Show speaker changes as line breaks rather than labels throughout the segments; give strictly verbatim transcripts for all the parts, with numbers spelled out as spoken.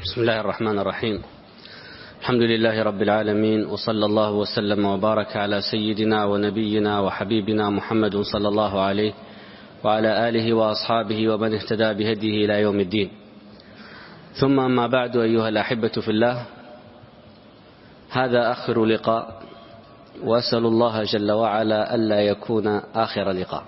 بسم الله الرحمن الرحيم. الحمد لله رب العالمين، وصلى الله وسلم وبارك على سيدنا ونبينا وحبيبنا محمد صلى الله عليه وعلى آله وأصحابه ومن اهتدى بهديه إلى يوم الدين. ثم أما بعد، أيها الأحبة في الله، هذا آخر لقاء، وأسأل الله جل وعلا ألا يكون آخر لقاء.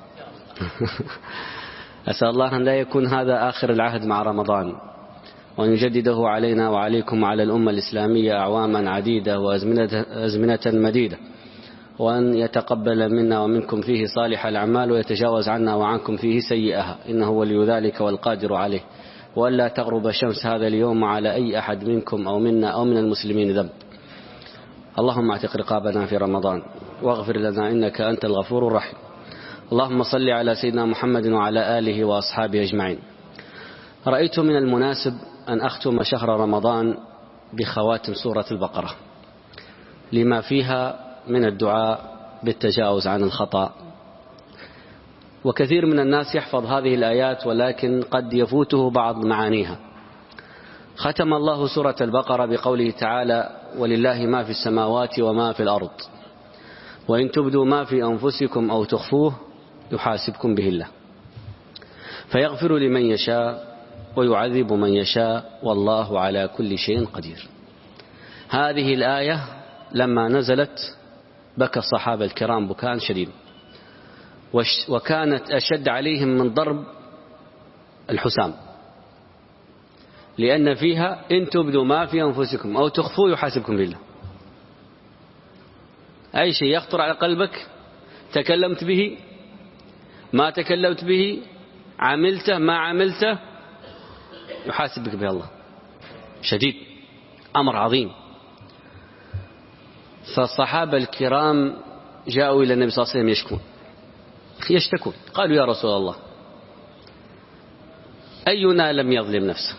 أسأل الله أن لا يكون هذا آخر العهد مع رمضان، وأن يجدده علينا وعليكم وعلى الأمة الإسلامية أعواما عديدة وأزمنة مديدة، وأن يتقبل منا ومنكم فيه صالح الأعمال ويتجاوز عنا وعنكم فيه سيئها، إنه ولي ذلك والقادر عليه. وأن لا تغرب شمس هذا اليوم على أي أحد منكم أو منا أو من المسلمين ذنب. اللهم اعتق رقابنا في رمضان واغفر لنا إنك أنت الغفور الرحيم. اللهم صل على سيدنا محمد وعلى آله وأصحابه أجمعين. رأيت من المناسب أن أختم شهر رمضان بخواتم سورة البقرة، لما فيها من الدعاء بالتجاوز عن الخطأ. وكثير من الناس يحفظ هذه الآيات ولكن قد يفوته بعض معانيها. ختم الله سورة البقرة بقوله تعالى: ولله ما في السماوات وما في الأرض وإن تبدوا ما في أنفسكم أو تخفوه يحاسبكم به الله فيغفر لمن يشاء ويعذب من يشاء والله على كل شيء قدير. هذه الآية لما نزلت بكى الصحابة الكرام بكاء شديد، وكانت أشد عليهم من ضرب الحسام، لأن فيها إن تبدوا ما في أنفسكم أو تخفوه يحاسبكم بالله. أي شيء يخطر على قلبك، تكلمت به ما تكلمت به، عملته ما عملته، يحاسبك به الله. شديد، أمر عظيم. فالصحابة الكرام جاءوا إلى النبي صلى الله عليه وسلم يشكون يشتكون قالوا: يا رسول الله، أينا لم يظلم نفسه؟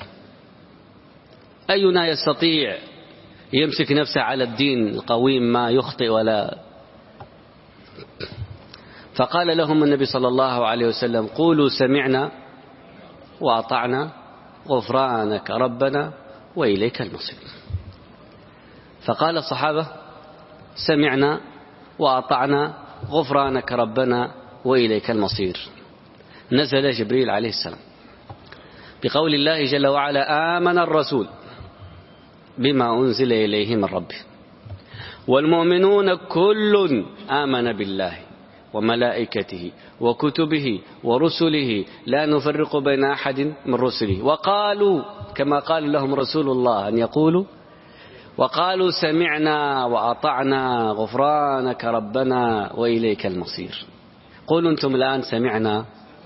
أينا يستطيع يمسك نفسه على الدين القويم ما يخطئ ولا؟ فقال لهم النبي صلى الله عليه وسلم: قولوا سمعنا وأطعنا غفرانك ربنا وإليك المصير. فقال الصحابة: سمعنا وأطعنا غفرانك ربنا وإليك المصير. نزل جبريل عليه السلام بقول الله جل وعلا: آمن الرسول بما أنزل إليه من ربه والمؤمنون كل آمن بالله وملائكته وكتبه ورسله لا نفرق بين أحد من رسله وقالوا كما قال لهم رسول الله أن يقولوا وقالوا سمعنا وأطعنا غفرانك ربنا وإليك المصير. قولوا أنتم الآن: سمعنا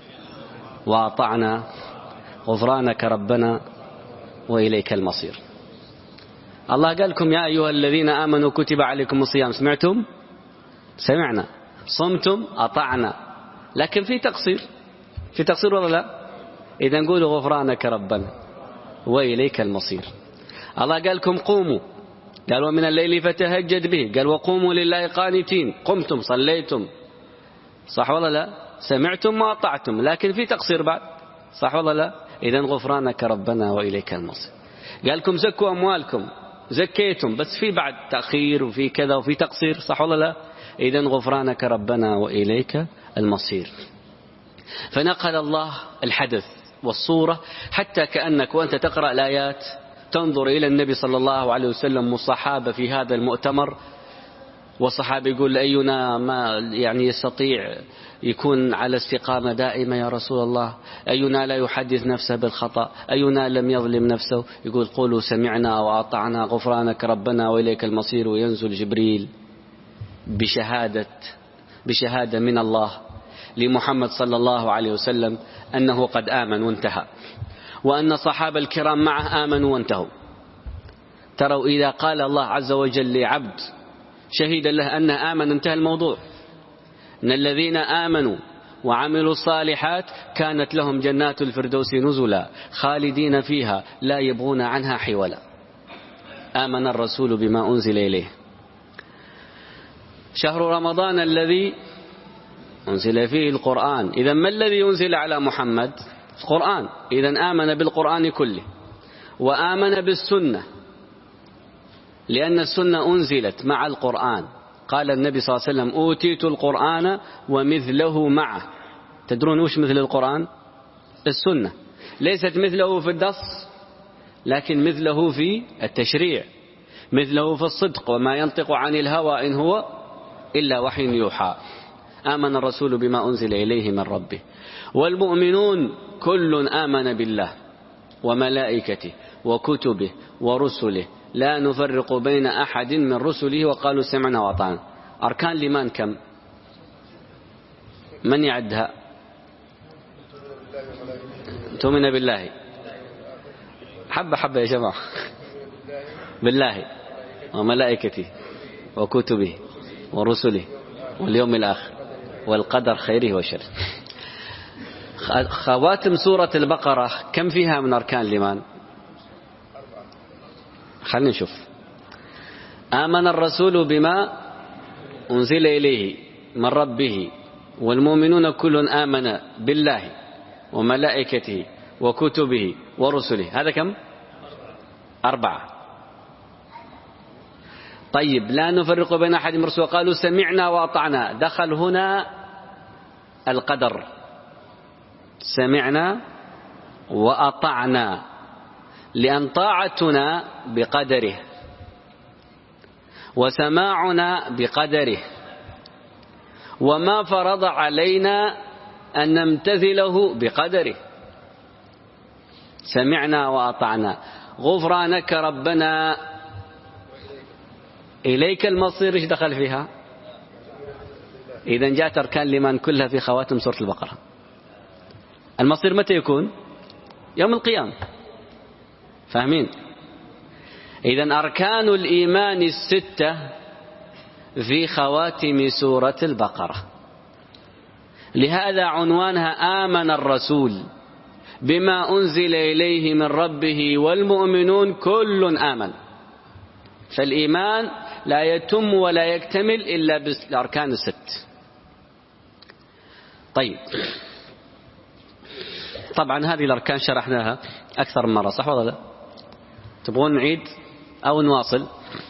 وأطعنا غفرانك ربنا وإليك المصير. الله قال لكم: يا أيها الذين آمنوا كتب عليكم الصيام. سمعتم؟ سمعنا. صمتم؟ أطعنا. لكن في تقصير، في تقصير ولا لا؟ إذا نقول غفرانك ربنا وإليك المصير. الله قال لكم: قوموا، قال: ومن الليل فتهجد به، قال: وقوموا لله قانتين. قمتم، صليتم، صح ولا لا؟ سمعتم وأطعتم، لكن في تقصير بعد، صح ولا لا؟ إذا غفرانك ربنا وإليك المصير. قال لكم: زكوا أموالكم، زكيتم، بس في بعد تأخير وفي كذا وفي تقصير، صح ولا لا؟ إذا غفرانك ربنا وإليك المصير. فنقل الله الحدث والصورة حتى كأنك وأنت تقرأ الآيات تنظر إلى النبي صلى الله عليه وسلم والصحابة في هذا المؤتمر، والصحابة يقول: أينا ما يعني يستطيع يكون على استقامة دائمة يا رسول الله؟ أينا لا يحدث نفسه بالخطأ؟ أينا لم يظلم نفسه؟ يقول: قولوا سمعنا وأطعنا غفرانك ربنا وإليك المصير. وينزل جبريل بشهادة بشهادة من الله لمحمد صلى الله عليه وسلم أنه قد آمن وانتهى، وأن الصحابة الكرام معه آمنوا وانتهوا. تروا إذا قال الله عز وجل لعبد شهيدا له أنه آمن انتهى الموضوع. إن الذين آمنوا وعملوا الصالحات كانت لهم جنات الفردوس نزلا خالدين فيها لا يبغون عنها حولا. آمن الرسول بما أنزل إليه. شهر رمضان الذي أنزل فيه القرآن. إذا ما الذي أنزل على محمد؟ القرآن. إذا آمن بالقرآن كله، وآمن بالسنة، لأن السنة أنزلت مع القرآن. قال النبي صلى الله عليه وسلم: أوتيت القرآن ومثله معه. تدرون وش مثل القرآن؟ السنة. ليست مثله في الدص، لكن مثله في التشريع، مثله في الصدق، وما ينطق عن الهوى إن هو إلا وحي يوحى. آمن الرسول بما أنزل إليه من ربه والمؤمنون كل آمن بالله وملائكته وكتبه ورسله لا نفرق بين أحد من رسله وقالوا سمعنا وأطعنا. أركان الإيمان كم؟ من يعدها؟ تؤمن بالله. حبة حبة يا جماعة. بالله وملائكته وكتبه ورسله واليوم الآخر والقدر خيره وشره. خواتم سورة البقرة كم فيها من أركان الإيمان؟ خلينا نشوف. آمن الرسول بما أنزل إليه من ربه والمؤمنون كل آمن بالله وملائكته وكتبه ورسله. هذا كم؟ أربعة. طيب، لا نفرق بين أحد من رسله قالوا سمعنا وأطعنا. دخل هنا القدر، سمعنا وأطعنا، لأن طاعتنا بقدره وسماعنا بقدره، وما فرض علينا أن نمتثله بقدره. سمعنا وأطعنا. غفرانك ربنا إليك المصير، إيش دخل فيها؟ إذا جاءت أركان الإيمان كلها في خواتم سورة البقرة. المصير متى يكون؟ يوم القيامة. فاهمين؟ إذا أركان الإيمان الستة في خواتم سورة البقرة. لهذا عنوانها آمن الرسول بما أنزل إليه من ربه والمؤمنون كل آمن. فالإيمان لا يتم ولا يكتمل إلا بالأركان الست. طيب، طبعا هذه الأركان شرحناها أكثر من مرة، صح ولا لا؟ تبغون نعيد أو نواصل؟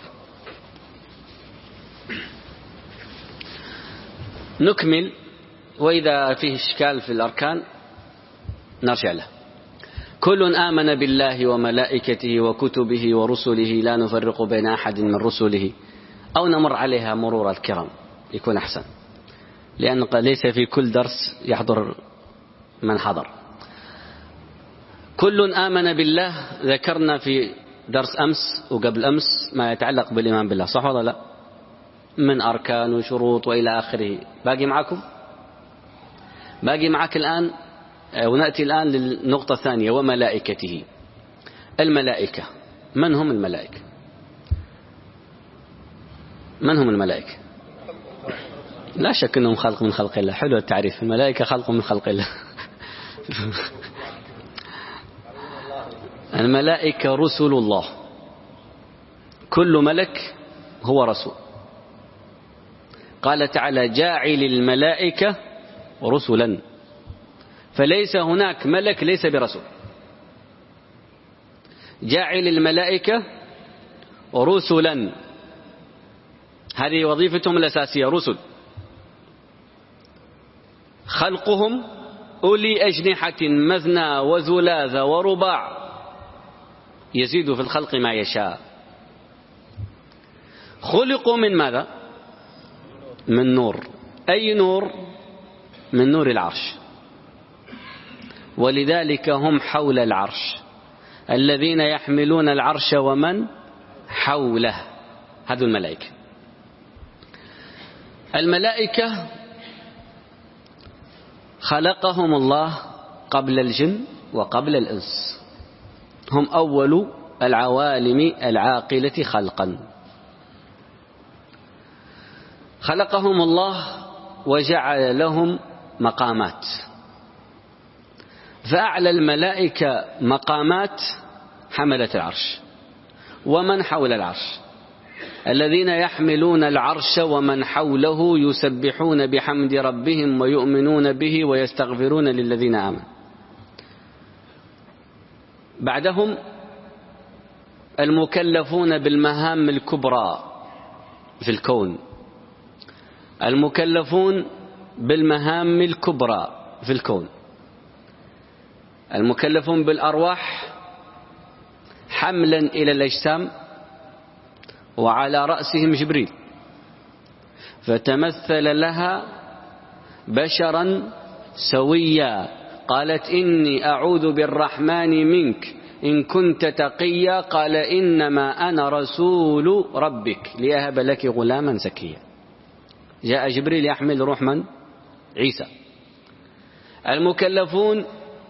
نكمل، وإذا فيه إشكال في الأركان نرجع له. كل آمن بالله وملائكته وكتبه ورسله لا نفرق بين أحد من رسله، أو نمر عليها مرور الكرام يكون أحسن، لأن ليس في كل درس يحضر من حضر. كل آمن بالله ذكرنا في درس أمس وقبل أمس ما يتعلق بالإيمان بالله، صح ولا لا؟ من أركان وشروط وإلى آخره. باقي معكم؟ باقي معك الآن، ونأتي الآن للنقطة الثانية، وملائكته. الملائكة، من هم الملائكة؟ من هم الملائكة؟ لا شك أنهم خلق من خلق الله. حلو التعريف، الملائكة خلق من خلق الله. الملائكة رسل الله، كل ملك هو رسول. قال تعالى: جاعل الملائكة رسلا، فليس هناك ملك ليس برسول. جاعل الملائكة رسلا، هذه وظيفتهم الأساسية، رسل. خلقهم أولي أجنحة مثنى وثلاث ورباع، يزيد في الخلق ما يشاء. خلقوا من ماذا؟ من نور. أي نور؟ من نور العرش. ولذلك هم حول العرش، الذين يحملون العرش ومن حوله، هذو الملائكة. الملائكة خلقهم الله قبل الجن وقبل الإنس، هم أول العوالم العاقلة خلقا. خلقهم الله وجعل لهم مقامات، فأعلى الملائكة مقامات حملة العرش ومن حول العرش، الذين يحملون العرش ومن حوله يسبحون بحمد ربهم ويؤمنون به ويستغفرون للذين آمنوا. بعدهم المكلفون بالمهام الكبرى في الكون، المكلفون بالمهام الكبرى في الكون، المكلفون بالأرواح حملا إلى الأجسام، وعلى رأسهم جبريل، فتمثل لها بشرا سويا. قالت إني أعوذ بالرحمن منك إن كنت تقيا، قال إنما أنا رسول ربك لأهب لك غلاما زكيا. جاء جبريل يحمل روح من؟ عيسى. المكلفون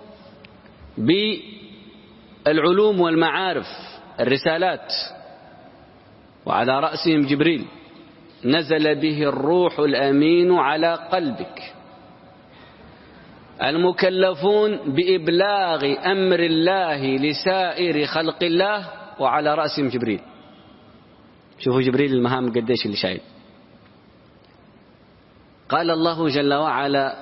بالعلوم والمعارف، الرسالات، وعلى رأسهم جبريل، نزل به الروح الأمين على قلبك. المكلفون بإبلاغ أمر الله لسائر خلق الله، وعلى رأسهم جبريل. شوفوا جبريل المهام قديش اللي شايل. قال الله جل وعلا: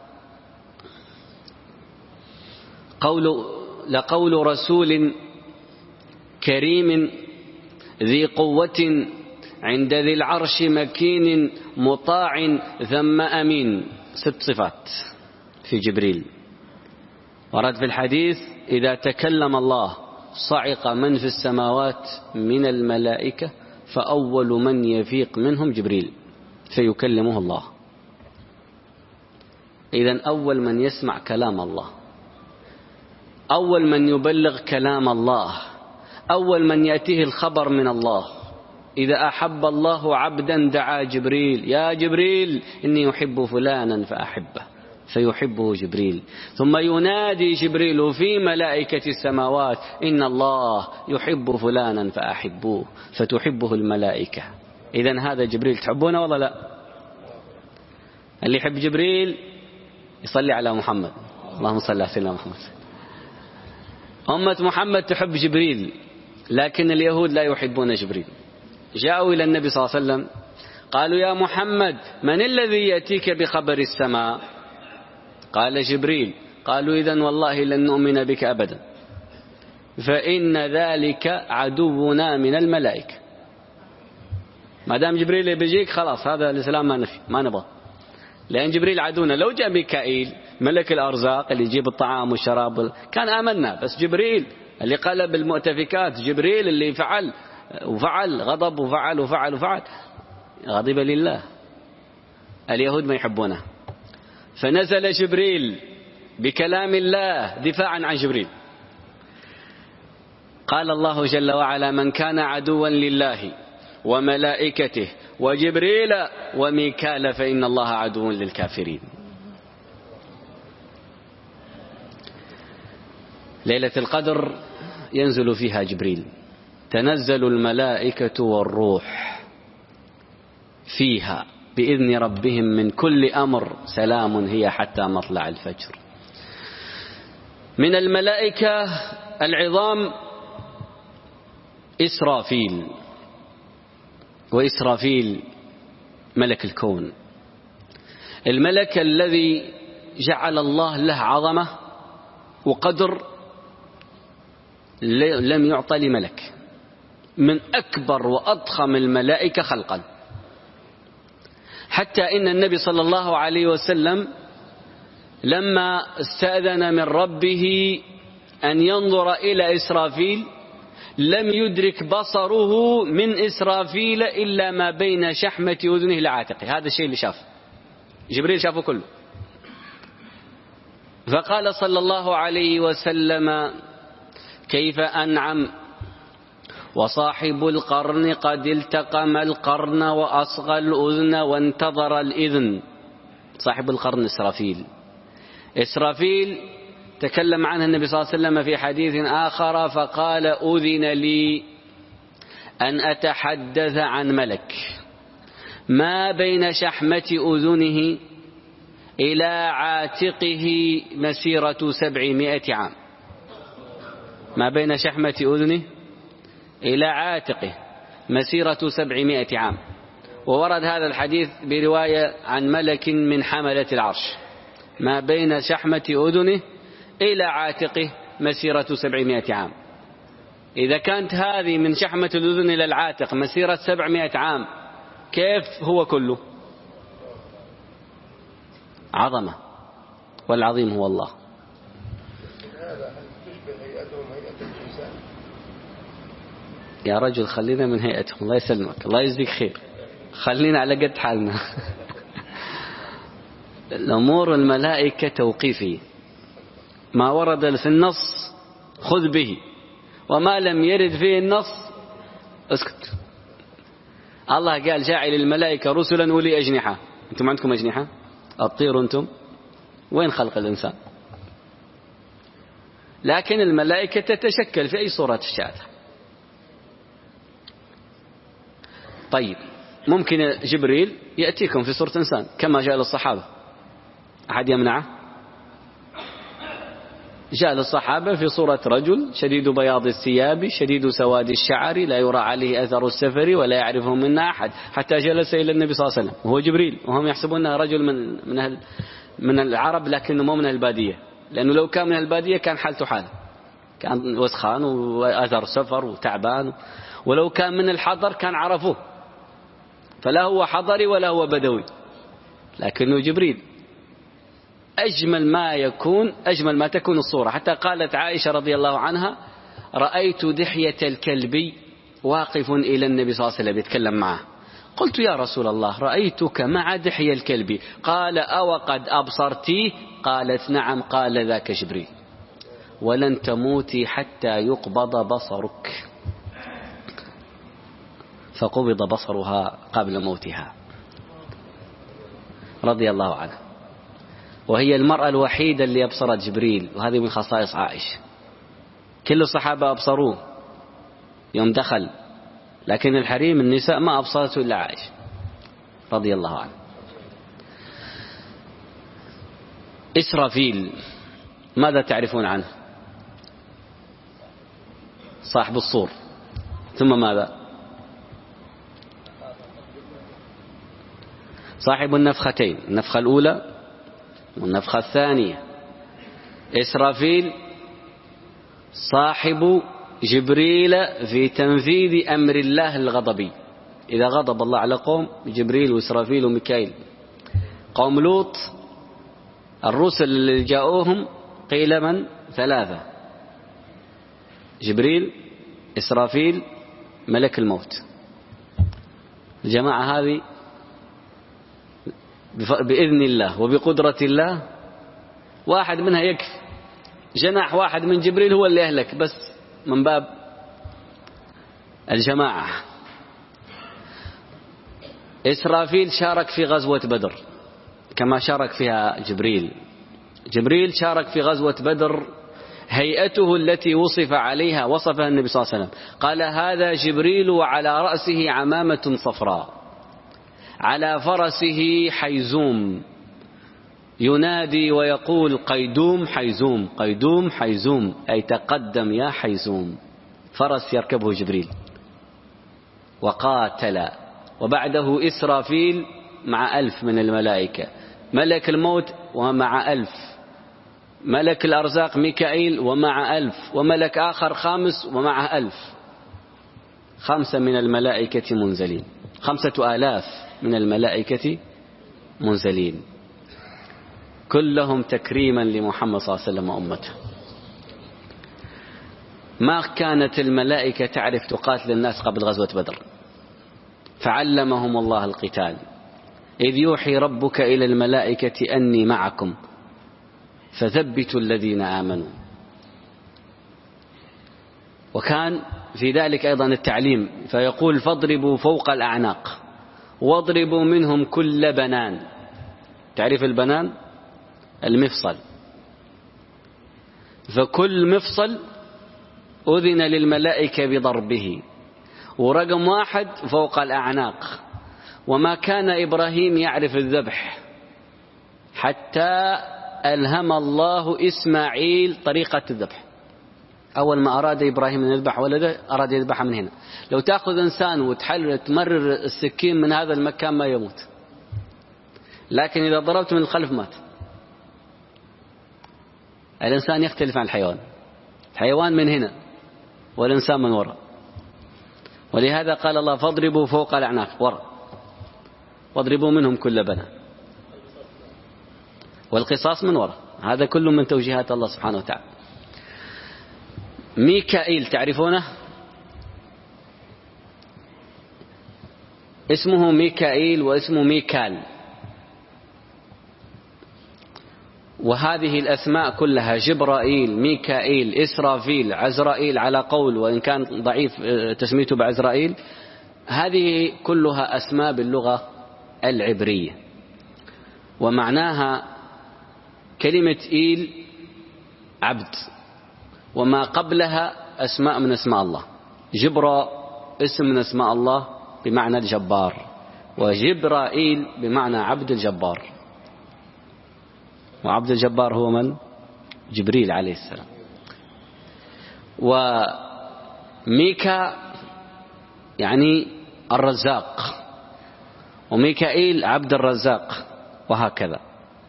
قول لقول رسول كريم ذي قوة عند ذي العرش مكين مطاع ثم أمين. ست صفات في جبريل. ورد في الحديث: إذا تكلم الله صعق من في السماوات من الملائكة، فأول من يفيق منهم جبريل فيكلمه الله. إذن أول من يسمع كلام الله، أول من يبلغ كلام الله، أول من يأتيه الخبر من الله. إذا أحب الله عبدا دعا جبريل: يا جبريل إني أحب فلانا فأحبه، فيحبه جبريل. ثم ينادي جبريل في ملائكة السماوات: إن الله يحب فلانا فأحبوه، فتحبه الملائكة. إذن هذا جبريل. تحبونه ولا لا؟ اللي يحب جبريل يصلي على محمد، اللهم صل على سيدنا محمد. أمة محمد تحب جبريل، لكن اليهود لا يحبون جبريل. جاءوا إلى النبي صلى الله عليه وسلم قالوا: يا محمد من الذي يأتيك بخبر السماء؟ قال: جبريل. قالوا: إذن والله لن نؤمن بك أبدا، فإن ذلك عدونا من الملائكة. ما دام جبريل بيجيك خلاص، هذا الإسلام ما نفي، ما نبغى، لأن جبريل عدونا. لو جاء ميكائيل ملك الأرزاق اللي يجيب الطعام والشراب كان آمنا، بس جبريل اللي قلب المؤتفكات، جبريل اللي فعل وفعل غضب وفعل وفعل وفعل، غضب لله. اليهود ما يحبونه، فنزل جبريل بكلام الله دفاعا عن جبريل. قال الله جل وعلا: من كان عدوا لله وملائكته وجبريل وميكال فإن الله عدو للكافرين. ليلة القدر ينزل فيها جبريل، تنزل الملائكة والروح فيها بإذن ربهم من كل أمر، سلام هي حتى مطلع الفجر. من الملائكة العظام إسرافيل، وإسرافيل ملك الكون، الملك الذي جعل الله له عظمة وقدر لم يعطى لملك، من أكبر وأضخم الملائكة خلقا، حتى إن النبي صلى الله عليه وسلم لما استأذن من ربه أن ينظر إلى إسرافيل لم يدرك بصره من إسرافيل إلا ما بين شحمة أذنه لعاتقه. هذا الشيء اللي شاف جبريل، شافه كله. فقال صلى الله عليه وسلم: كيف أنعم وصاحب القرن قد التقم القرن وأصغى الأذن وانتظر الإذن. صاحب القرن إسرافيل. إسرافيل تكلم عنه النبي صلى الله عليه وسلم في حديث آخر فقال: أذن لي أن أتحدث عن ملك ما بين شحمة أذنه إلى عاتقه مسيرة سبعمائة عام. ما بين شحمة أذنه إلى عاتقه مسيرة سبعمائة عام. وورد هذا الحديث برواية عن ملك من حملة العرش: ما بين شحمة أذنه إلى عاتقه مسيرة سبعمائة عام. إذا كانت هذه من شحمة الأذن إلى العاتق مسيرة سبعمائة عام، كيف هو كله؟ عظمة، والعظيم هو الله. يا رجل خلينا من هيئتهم، الله يسلمك، الله يجزيك خير، خلينا على قد حالنا. الأمور الملائكة توقيفي، ما ورد في النص خذ به، وما لم يرد فيه النص اسكت. الله قال جاعل الملائكة رسلا أولي أجنحة، أنتم عندكم أجنحة؟ أطيروا أنتم؟ وين خلق الإنسان؟ لكن الملائكة تتشكل في أي صورة شاءت. طيب ممكن جبريل يأتيكم في صورة إنسان كما جاء للصحابة، أحد يمنعه؟ جاء للصحابة في صورة رجل شديد بياض الثياب شديد سواد الشعر لا يرى عليه أثر السفر ولا يعرفه منا أحد، حتى جلس إلى النبي صلى الله عليه وسلم وهو جبريل، وهم يحسبونه رجل من من أهل من العرب لكنه مو من البادية، لأنه لو كان من البادية كان حالته حاله، كان وسخان وأثر سفر وتعبان، ولو كان من الحضر كان عرفوه، فلا هو حضري ولا هو بدوي، لكنه جبريل. أجمل ما يكون أجمل ما تكون الصورة، حتى قالت عائشة رضي الله عنها رأيت دحية الكلب واقف إلى النبي صلى الله عليه وسلم يتكلم معه، قلت يا رسول الله رأيتك مع دحية الكلب، قال أو قد أبصرتيه؟ قالت نعم، قال ذاك جبريل، ولن تموتي حتى يقبض بصرك، فقبض بصرها قبل موتها رضي الله عنها، وهي المرأة الوحيدة اللي أبصرت جبريل، وهذه من خصائص عائشة. كل الصحابة أبصروه يوم دخل، لكن الحريم النساء ما أبصرته إلا عائشة رضي الله عنها. إسرافيل ماذا تعرفون عنه؟ صاحب الصور، ثم ماذا؟ صاحب النفختين، النفخة الأولى والنفخة الثانية. إسرافيل صاحب جبريل في تنفيذ أمر الله الغضبي، إذا غضب الله على قوم جبريل وإسرافيل وميكائيل. قوم لوط الرسل اللي جاءوهم قيل من؟ ثلاثة، جبريل إسرافيل ملك الموت. الجماعة هذه بإذن الله وبقدرة الله واحد منها يكفي، جناح واحد من جبريل هو اللي يهلك، بس من باب الجماعة. إسرافيل شارك في غزوة بدر كما شارك فيها جبريل. جبريل شارك في غزوة بدر، هيئته التي وصف عليها وصفها النبي صلى الله عليه وسلم، قال هذا جبريل وعلى رأسه عمامة صفراء على فرسه حيزوم ينادي ويقول قيدوم حيزوم قيدوم حيزوم، أي تقدم يا حيزوم. فرس يركبه جبريل وقاتل، وبعده إسرافيل مع ألف من الملائكة، ملك الموت ومع ألف، ملك الأرزاق ميكائيل ومع ألف، وملك آخر خامس ومع ألف، خمسة من الملائكة منزلين، خمسة آلاف من الملائكة منزلين، كلهم تكريما لمحمد صلى الله عليه وسلم وأمته. ما كانت الملائكة تعرف تقاتل الناس قبل غزوة بدر، فعلمهم الله القتال، إذ يوحي ربك إلى الملائكة أني معكم فثبتوا الذين آمنوا. وكان في ذلك أيضا التعليم، فيقول فاضربوا فوق الأعناق واضربوا منهم كل بنان. تعرف البنان؟ المفصل، فكل مفصل أذن للملائكة بضربه، ورقم واحد فوق الأعناق. وما كان إبراهيم يعرف الذبح حتى ألهم الله إسماعيل طريقة الذبح. أول ما أراد إبراهيم أن يذبح ولده أراد يذبح من هنا. لو تأخذ إنسان وتحل تمرر السكين من هذا المكان ما يموت، لكن إذا ضربت من الخلف مات. الإنسان يختلف عن الحيوان، الحيوان من هنا والإنسان من وراء. ولهذا قال الله فاضربوا فوق الأعناق وراء واضربوا منهم كل بنان، والقصاص من وراء. هذا كله من توجيهات الله سبحانه وتعالى. ميكائيل تعرفونه؟ اسمه ميكائيل واسمه ميكال، وهذه الأسماء كلها جبرائيل ميكائيل إسرافيل عزرائيل على قول، وإن كان ضعيف تسميته بعزرائيل، هذه كلها أسماء باللغة العبرية، ومعناها كلمة إيل عبد، وما قبلها أسماء من أسماء الله. جبرا اسم من أسماء الله بمعنى الجبار، وجبرائيل بمعنى عبد الجبار، وعبد الجبار هو من؟ جبريل عليه السلام. وميكا يعني الرزاق، وميكائيل عبد الرزاق، وهكذا.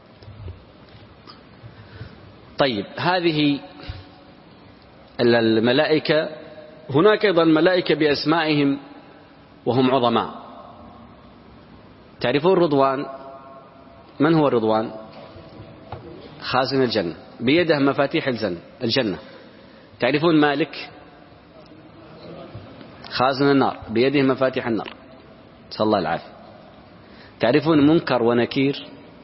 طيب هذه الملائكة. هناك أيضا الملائكة بأسمائهم وهم عظماء. تعرفون رضوان؟ من هو رضوان؟ خازن الجنة، بيده مفاتيح الجنة. تعرفون مالك؟ خازن النار، بيده مفاتيح النار، صلى الله العافية. تعرفون منكر ونكير؟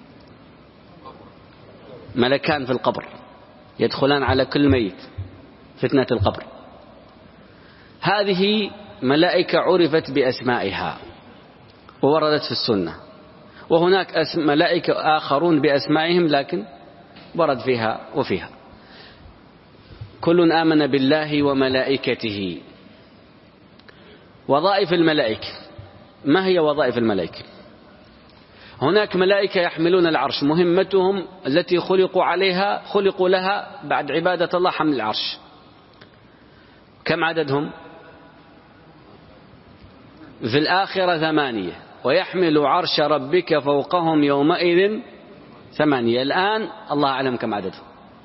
ملكان في القبر يدخلان على كل ميت، فتنة القبر. هذه ملائكة عرفت بأسمائها ووردت في السنة، وهناك ملائكة آخرون بأسمائهم لكن ورد فيها وفيها. كل آمن بالله وملائكته. وظائف الملائكة، ما هي وظائف الملائكة؟ هناك ملائكة يحملون العرش، مهمتهم التي خلقوا عليها خلقوا لها بعد عبادة الله حمل العرش. كم عددهم؟ في الآخرة ثمانية، ويحمل عرش ربك فوقهم يومئذ ثمانية. الآن الله أعلم كم عددهم،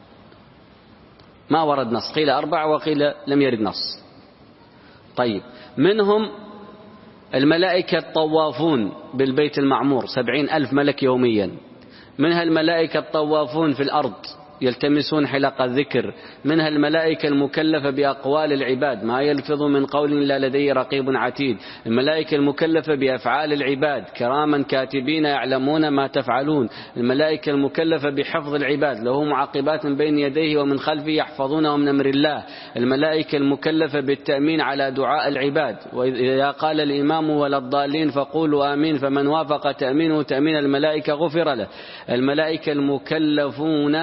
ما ورد نص، قيل أربعة وقيل لم يرد نص. طيب منهم الملائكة الطوافون بالبيت المعمور، سبعين ألف ملك يوميا. منها الملائكة الطوافون في الأرض يلتمسون حلق الذكر. منها الملائكة المكلفة بأقوال العباد، ما يلفظ من قول إلا لديه رقيب عتيد. الملائكة المكلفة بأفعال العباد، كراما كاتبين يعلمون ما تفعلون. الملائكة المكلفة بحفظ العباد، له معقبات من بين يديه ومن خلفه يحفظونه من أمر الله. الملائكة المكلفة بالتأمين على دعاء العباد، وإذا قال الإمام ولا الضالين فقولوا آمين، فمن وافق تأمينه تأمين الملائكة غفر له. الملائكة المكلفون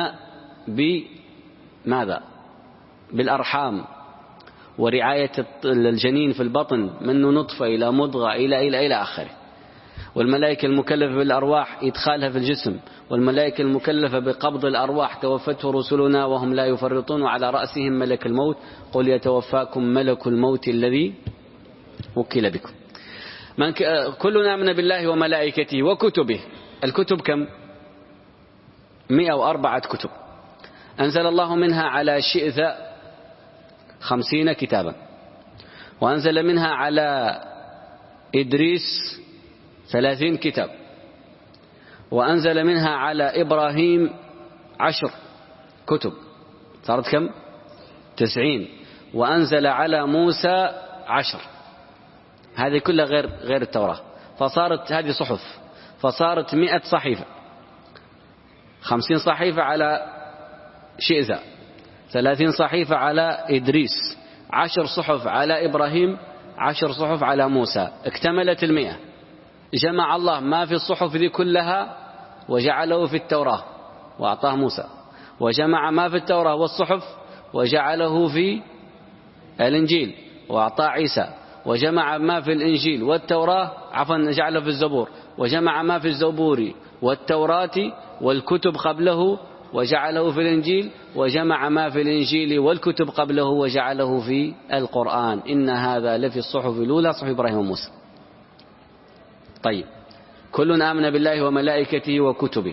بماذا؟ بالأرحام ورعاية الجنين في البطن، منه نطفة إلى مضغة إلى إلى إلى آخره. والملائكة المكلفة بالأرواح إدخالها في الجسم. والملائكة المكلفة بقبض الأرواح، توفته رسلنا وهم لا يفرطون، وعلى رأسهم ملك الموت، قل يتوفاكم ملك الموت الذي وكل بكم. من كلنا آمن بالله وملائكته وكتبه. الكتب كم؟ مئة وأربعة كتب أنزل الله منها على شئث خمسين كتابا، وأنزل منها على إدريس ثلاثين كتاب، وأنزل منها على إبراهيم عشر كتب، صارت كم؟ تسعين. وأنزل على موسى عشر. هذه كلها غير غير التوراة، فصارت هذه صحف، فصارت مئة صحيفة. خمسين صحيفة على شئثة، ثلاثين صحيفة على إدريس، عشر صحف على إبراهيم، عشر صحف على موسى، اكتملت المئة. جمع الله ما في الصحف ذي كلها وجعله في التوراة وأعطاه موسى، وجمع ما في التوراة والصحف وجعله في الإنجيل وأعطاه عيسى، وجمع ما في الإنجيل والتوراة عفوا جعله في الزبور، وجمع ما في الزبور والتوراة والكتب قبله وجعله في الإنجيل، وجمع ما في الإنجيل والكتب قبله وجعله في القرآن. إن هذا لفي الصحف الأولى، صحف إبراهيم وموسى. طيب كل آمن بالله وملائكته وكتبه.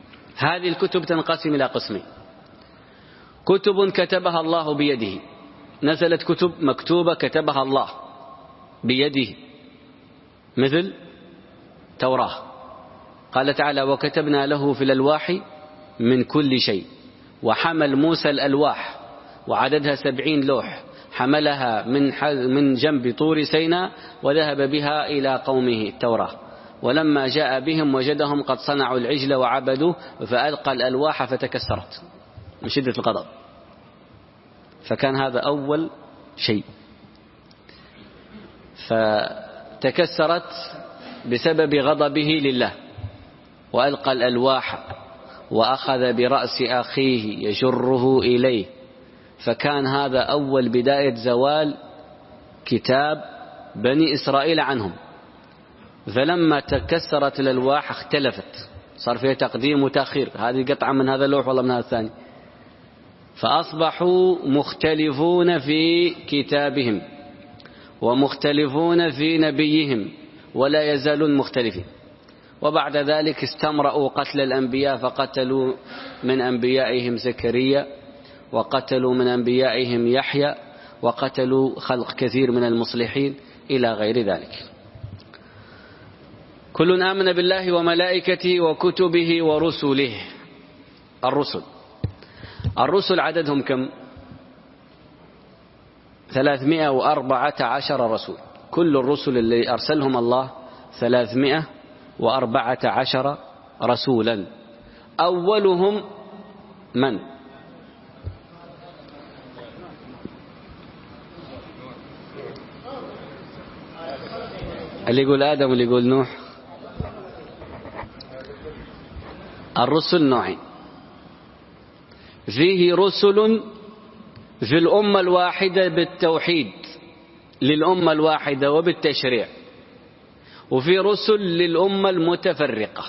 هذه الكتب تنقسم إلى قسمين: كتب كتبها الله بيده نزلت كتب مكتوبة كتبها الله بيده مثل توراة، قال تعالى وكتبنا له في الألواح من كل شيء. وحمل موسى الألواح وعددها سبعين لوح، حملها من من جنب طور سيناء وذهب بها إلى قومه التوراة. ولما جاء بهم وجدهم قد صنعوا العجل وعبدوه فألقى الألواح فتكسرت من شدة الغضب. فكان هذا أول شيء، فتكسرت بسبب غضبه لله وألقى الألواح وأخذ برأس أخيه يجره إليه. فكان هذا أول بداية زوال كتاب بني إسرائيل عنهم. فلما تكسرت الألواح اختلفت، صار فيها تقديم وتأخير، هذه قطعة من هذا اللوح والله من هذا الثاني، فأصبحوا مختلفون في كتابهم ومختلفون في نبيهم ولا يزالون مختلفين. وبعد ذلك استمرأوا قتل الأنبياء، فقتلوا من أنبيائهم زكريا وقتلوا من أنبيائهم يحيى وقتلوا خلق كثير من المصلحين إلى غير ذلك. كل آمن بالله وملائكته وكتبه ورسله. الرسل الرسل عددهم كم؟ ثلاثمائة وأربعة عشر رسول. كل الرسل اللي أرسلهم الله ثلاثمائة وأربعة عشر رسولا. أولهم من؟ اللي يقول آدم واللي يقول نوح. الرسل نوعين، فيه رسل في الأمة الواحدة بالتوحيد للأمة الواحدة وبالتشريع، وفي رسل للأمة المتفرقة.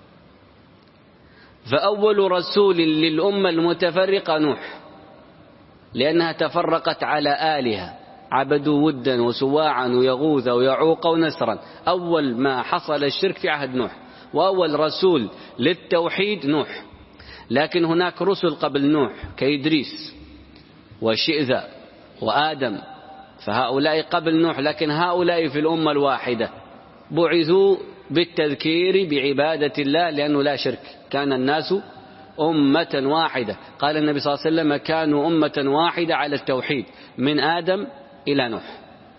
فأول رسول للأمة المتفرقة نوح، لأنها تفرقت على آلهة، عبدوا ودا وسواعا ويغوث ويعوق ونسرا. أول ما حصل الشرك في عهد نوح، وأول رسول للتوحيد نوح. لكن هناك رسل قبل نوح كإدريس وشئذا وآدم، فهؤلاء قبل نوح، لكن هؤلاء في الأمة الواحدة بعثوا بالتذكير بعبادة الله لأنه لا شرك، كان الناس أمة واحدة. قال النبي صلى الله عليه وسلم كانوا أمة واحدة على التوحيد من آدم إلى نوح.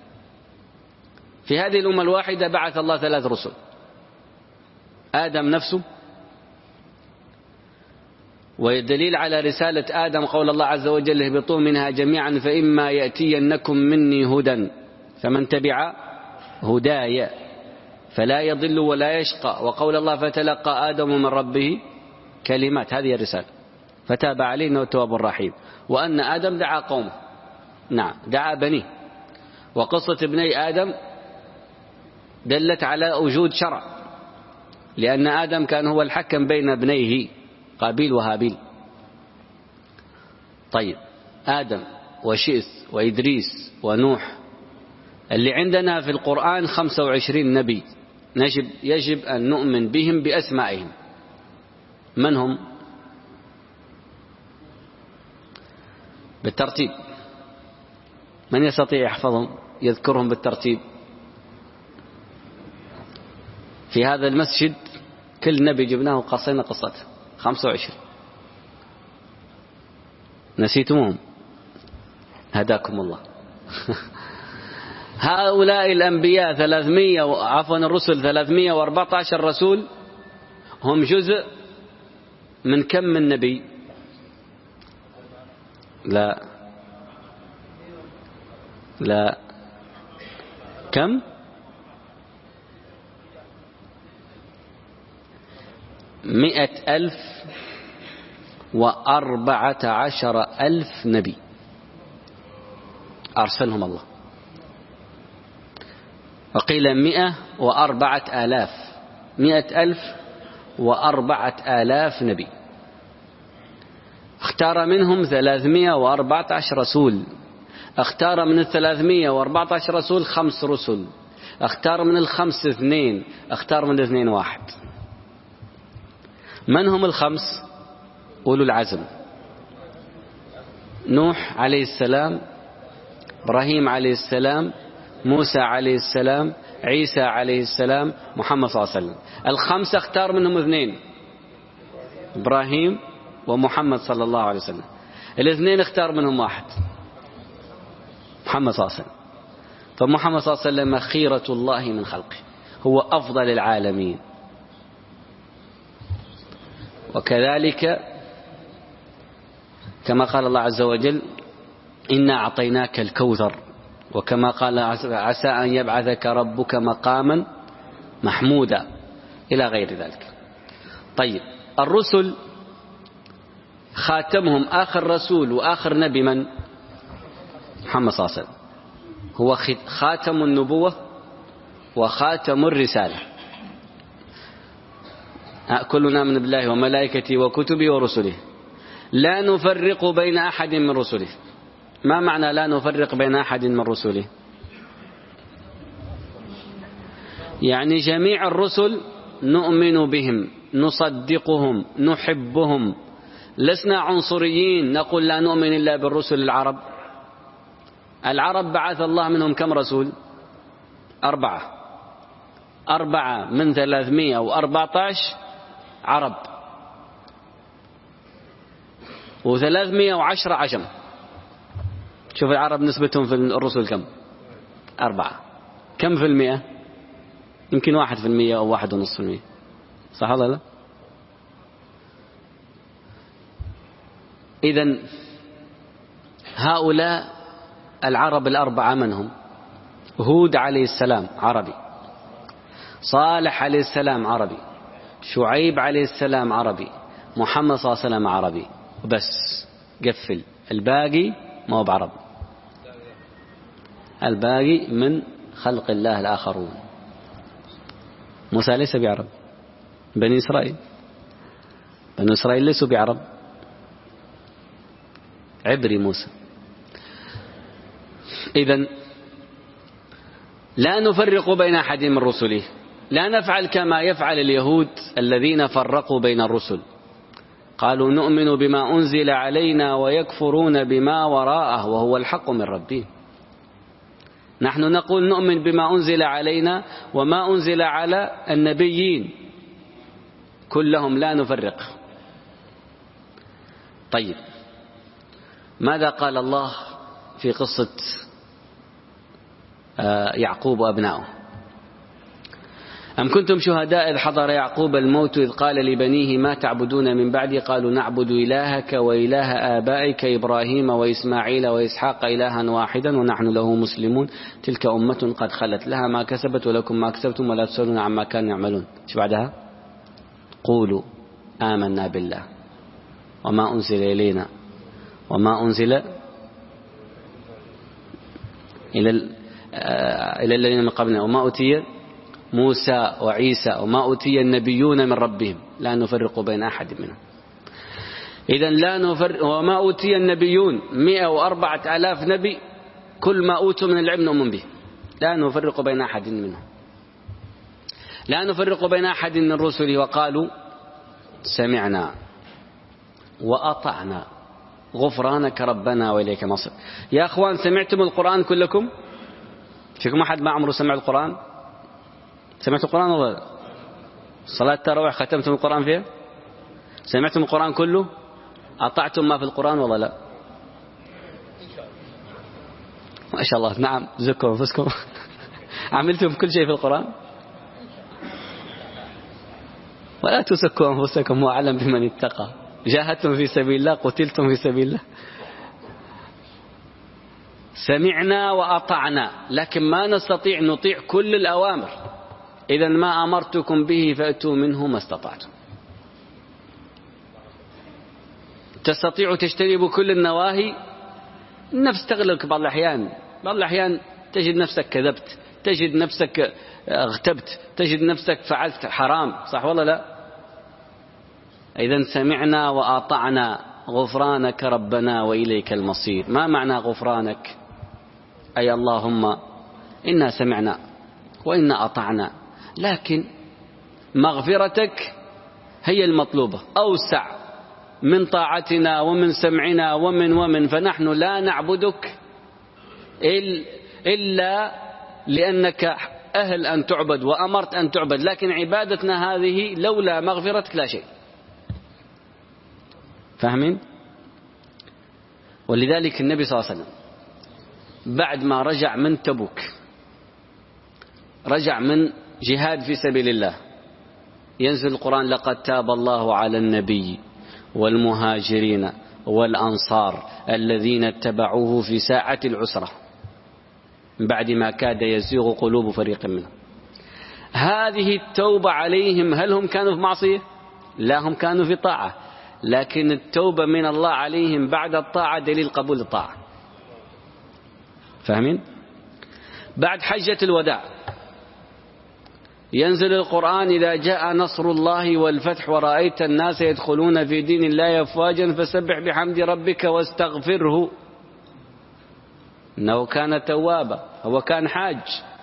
في هذه الأمة الواحدة بعث الله ثلاث رسل: آدم نفسه، والدليل على رسالة آدم قول الله عز وجل اهبطوا منها جميعا فإما يأتينكم مني هدى فمن تبع هداي فلا يضل ولا يشقى. وقول الله فتلقى آدم من ربه كلمات، هذه الرسالة، فتاب عليه إنه التواب الرحيم. وأن آدم دعا قومه، نعم دعا بنيه. وقصة ابني آدم دلت على وجود شرع، لأن آدم كان هو الحكم بين ابنيه قابيل وهابيل. طيب آدم وشئث وإدريس ونوح، اللي عندنا في القرآن خمسة وعشرين نبي نجب يجب أن نؤمن بهم بأسمائهم. من هم؟ بالترتيب، من يستطيع يحفظهم يذكرهم بالترتيب؟ في هذا المسجد كل نبي جبناه وقصينا قصته خمسة وعشرين. نسيتموهم؟ هداكم الله. هؤلاء الأنبياء ثلاثمائة عفوا الرسل ثلاثمائة وأربعة عشر رسول، هم جزء من كم من نبي؟ لا لا كم؟ مئة ألف وأربعة عشر ألف نبي أرسلهم الله، وقيل مئة وأربعة آلاف، مئة ألف وأربعة آلاف نبي. اختار منهم ثلاثمائة وأربعة عشر رسول. اختار من الثلاثمائة وأربعة عشر رسول خمس رسل، اختار من الخمس اثنين، اختار من الاثنين واحد. من هم الخمس؟ أولو العزم: نوح عليه السلام إبراهيم عليه السلام، موسى عليه السلام، عيسى عليه السلام، محمد صلى الله عليه وسلم. الخمسة اختار منهم اثنين، إبراهيم ومحمد صلى الله عليه وسلم. الاثنين اختار منهم واحد، محمد صلى الله عليه وسلم. فمحمد صلى الله عليه وسلم خيرة الله من خلقه، هو أفضل العالمين. وكذلك كما قال الله عز وجل إنا أعطيناك الكوثر، وكما قال عسى أن يبعثك ربك مقاما محمودا، إلى غير ذلك. طيب، الرسل خاتمهم آخر رسول وآخر نبي من؟ محمد صلى الله عليه وسلم، هو خاتم النبوة وخاتم الرسالة. كلنا من بالله وملائكته وكتبه ورسله لا نفرق بين أحد من رسله. ما معنى لا نفرق بين أحد من رسله؟ يعني جميع الرسل نؤمن بهم، نصدقهم، نحبهم، لسنا عنصريين نقول لا نؤمن إلا بالرسل العرب. العرب بعث الله منهم كم رسول؟ أربعة أربعة من ثلاثمائة وأربعة عشر عرب، وثلاثمائة وعشرة عجم. شوف العرب نسبتهم في الرسل كم؟ أربعة. كم في المئة؟ يمكن واحد في المئة أو واحد ونصف في المئة، صح ولا لا؟ إذن هؤلاء العرب الأربعة من هم؟ هود عليه السلام عربي، صالح عليه السلام عربي، شعيب عليه السلام عربي، محمد صلى الله عليه وسلم عربي، بس قفل. الباقي ما هو بعرب، الباقي من خلق الله الآخرون. موسى ليس بعرب، بني إسرائيل بني إسرائيل ليسوا بعرب، عبري موسى. إذن لا نفرق بين أحد من رسله، لا نفعل كما يفعل اليهود الذين فرقوا بين الرسل، قالوا نؤمن بما أنزل علينا ويكفرون بما وراءه وهو الحق من ربهم. نحن نقول نؤمن بما أنزل علينا وما أنزل على النبيين كلهم، لا نفرق. طيب، ماذا قال الله في قصة يعقوب وأبنائه؟ أم كنتم شهداء إذ حضر يعقوب الموت إذ قال لبنيه ما تعبدون من بعدي قالوا نعبد إلهك وإله آبائك إبراهيم وإسماعيل وإسحاق إلها واحدا ونحن له مسلمون تلك أمة قد خلت لها ما كسبت ولكم ما كسبتم ولا تسألون عما كانوا يعملون. شو بعدها؟ قولوا آمنا بالله وما أنزل إلينا وما أنزل إلى إلى الذين من قبلنا وما أوتي موسى وعيسى وما أوتي النبيون من ربهم لا نفرق بين أحد منهم. إذن لا نفرق. وما أوتي النبيون مئة وأربعة آلاف نبي، كل ما أوتوا من العلم نؤمن به، لا نفرق بين أحد منهم، لا نفرق بين أحد من الرسل. وقالوا سمعنا وأطعنا غفرانك ربنا وإليك المصير. يا أخوان، سمعتم القرآن كلكم؟ فيكم أحد ما عمره سمع القرآن؟ سمعتوا القرآن ولا لا؟ صلاة التراويح ختمتم القرآن فيها؟ سمعتم القرآن كله؟ أطعتم ما في القرآن ولا لا؟ ما شاء الله، نعم، زكوا أنفسكم. عملتم كل شيء في القرآن؟ ولا تزكوا أنفسكم، هو أعلم بمن اتقى. جاهدتم في سبيل الله، قتلتم في سبيل الله. سمعنا وأطعنا، لكن ما نستطيع نطيع كل الأوامر. إذن ما أمرتكم به فأتوا منه ما استطعتم. تستطيع تجتنب كل النواهي، النفس تغلق بعض الأحيان، بعض الأحيان تجد نفسك كذبت، تجد نفسك اغتبت، تجد نفسك فعلت حرام، صح ولا لا؟ إذن سمعنا وأطعنا غفرانك ربنا وإليك المصير. ما معنى غفرانك؟ أي اللهم إنا سمعنا وإنا أطعنا، لكن مغفرتك هي المطلوبة، أوسع من طاعتنا ومن سمعنا ومن ومن فنحن لا نعبدك إلا لأنك أهل أن تعبد وأمرت أن تعبد، لكن عبادتنا هذه لولا مغفرتك لا شيء. فاهمين؟ ولذلك النبي صلى الله عليه وسلم بعد ما رجع من تبوك، رجع من جهاد في سبيل الله، ينزل القرآن: لقد تاب الله على النبي والمهاجرين والأنصار الذين اتبعوه في ساعة العسرة من بعد ما كاد يزيغ قلوب فريق منهم. هذه التوبة عليهم، هل هم كانوا في معصية؟ لا، هم كانوا في طاعة، لكن التوبة من الله عليهم بعد الطاعة دليل قبول الطاعة. فاهمين؟ بعد حجة الوداع ينزل القرآن: إذا جاء نصر الله والفتح ورأيت الناس يدخلون في دين الله أفواجا فسبح بحمد ربك واستغفره إنه كان توابا. هو كان حاج.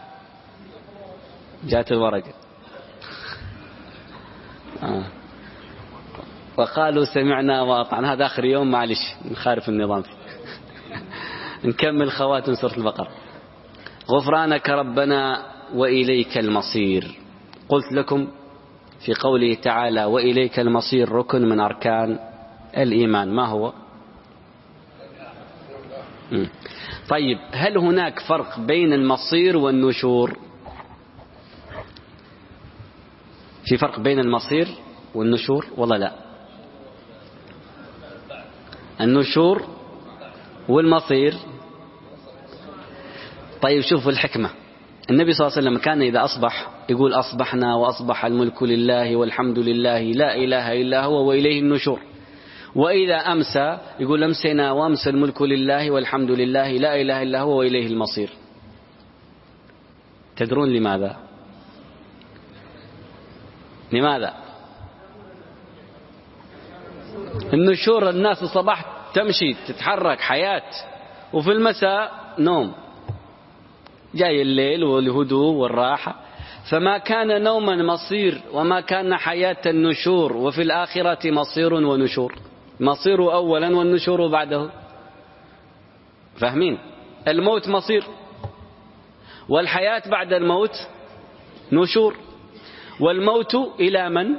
جاءت الورقة آه. وقالوا سمعنا وأطعنا. هذا آخر يوم، معلش نخالف النظام. نكمل خواتم سورة البقرة. غفرانك ربنا وإليك المصير. قلت لكم في قوله تعالى وإليك المصير ركن من أركان الإيمان. ما هو؟ م. طيب، هل هناك فرق بين المصير والنشور؟ في فرق بين المصير والنشور والله لا؟ النشور والمصير. طيب شوفوا الحكمة. النبي صلى الله عليه وسلم كان إذا أصبح يقول: أصبحنا وأصبح الملك لله والحمد لله لا إله إلا هو وإليه النشور. وإذا أمسى يقول: أمسينا وأمسى الملك لله والحمد لله لا إله إلا هو وإليه المصير. تدرون لماذا؟ لماذا؟ النشور الناس الصباح تمشي تتحرك حياة، وفي المساء نوم، جاي الليل والهدوء والراحة. فما كان نوما مصير وما كان حياة النشور، وفي الآخرة مصير ونشور. مصير أولا والنشور بعده. فاهمين؟ الموت مصير، والحياة بعد الموت نشور. والموت إلى من؟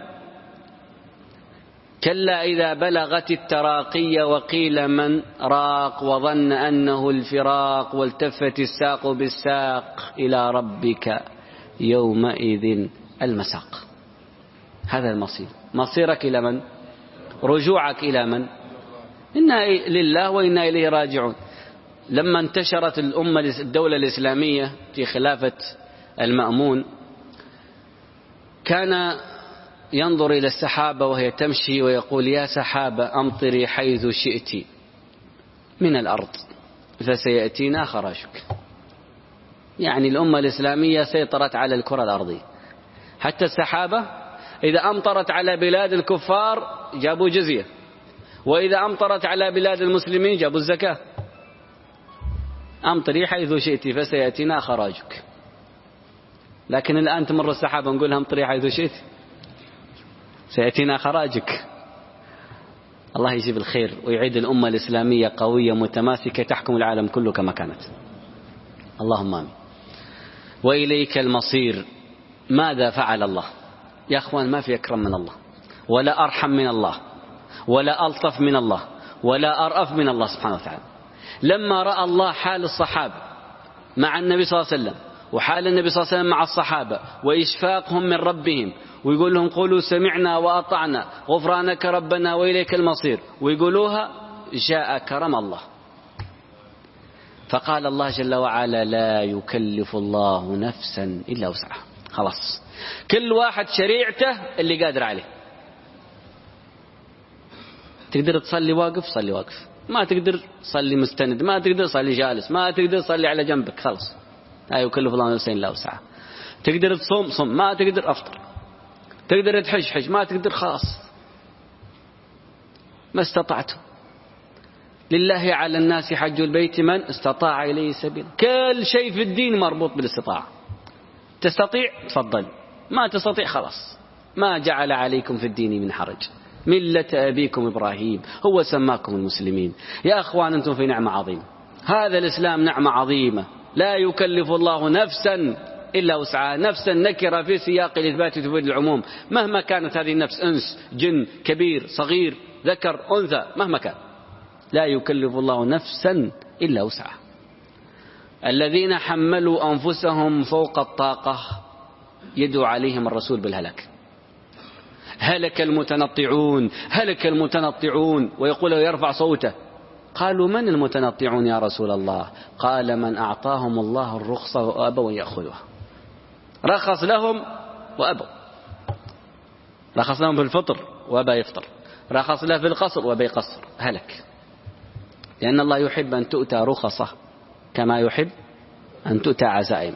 كلا إذا بلغت التراقي وقيل من راق وظن أنه الفراق والتفت الساق بالساق إلى ربك يومئذ المساق. هذا المصير. مصيرك إلى من؟ رجوعك إلى من؟ إنا لله وإنا إليه راجعون. لما انتشرت الأمة الدولة الإسلامية في خلافة المأمون، كان ينظر إلى السحابة وهي تمشي ويقول: يا سحابة أمطري حيث شئت من الأرض فسيأتينا خراجك. يعني الأمة الإسلامية سيطرت على الكرة الأرضية. حتى السحابة إذا أمطرت على بلاد الكفار جابوا جزية، وإذا أمطرت على بلاد المسلمين جابوا الزكاة. أمطري حيث شئت فسيأتينا خراجك. لكن الآن تمر السحابة نقولها أمطري حيث شئت سيأتينا خراجك. الله يجيب الخير ويعيد الأمة الإسلامية قوية متماسكة تحكم العالم كله كما كانت. اللهم آمين. وإليك المصير. ماذا فعل الله؟ يا أخوان، ما في أكرم من الله، ولا أرحم من الله، ولا ألطف من الله، ولا أرأف من الله سبحانه وتعالى. لما رأى الله حال الصحابة مع النبي صلى الله عليه وسلم، وحال النبي صلى الله عليه وسلم مع الصحابة، وإشفاقهم من ربهم، ويقول لهم: قولوا سمعنا وأطعنا غفرانك ربنا وإليك المصير، ويقولوها، جاء كرم الله. فقال الله جل وعلا: لا يكلف الله نفسا إلا وسعها. خلاص، كل واحد شريعته اللي قادر عليه. تقدر تصلي واقف صلي واقف، ما تقدر صلي مستند، ما تقدر صلي جالس، ما تقدر صلي على جنبك. خلاص، لا يكلف الله نفسا إلا وسعها. تقدر تصوم صم، ما تقدر أفطر. تقدر تحج حج، ما تقدر خلاص، ما استطعت. لله على الناس حج البيت من استطاع إليه سبيلا. كل شيء في الدين مربوط بالاستطاعة. تستطيع تفضل، ما تستطيع خلاص. ما جعل عليكم في الدين من حرج، ملة أبيكم إبراهيم هو سماكم المسلمين. يا أخوان، أنتم في نعمة عظيمة. هذا الإسلام نعمة عظيمة، لا يكلف الله نفسا إلا وسعها. نفسا نكرة في سياق الإثبات تفيد العموم، مهما كانت هذه النفس، أنس، جن، كبير، صغير، ذكر، أنثى، مهما كان، لا يكلف الله نفسا إلا وسعها. الذين حملوا أنفسهم فوق الطاقة يدعو عليهم الرسول بالهلاك. هلك المتنطعون، هلك المتنطعون، ويقول يرفع صوته. قالوا من المتنطعون يا رسول الله؟ قال من أعطاهم الله الرخصة وأبوا يأخذوها. رخص لهم وأبوا، رخص لهم في الفطر وأبى يفطر، رخص له في القصر وأبى يقصر. هلك، لأن الله يحب أن تؤتى رخصه كما يحب أن تؤتى عزائمه.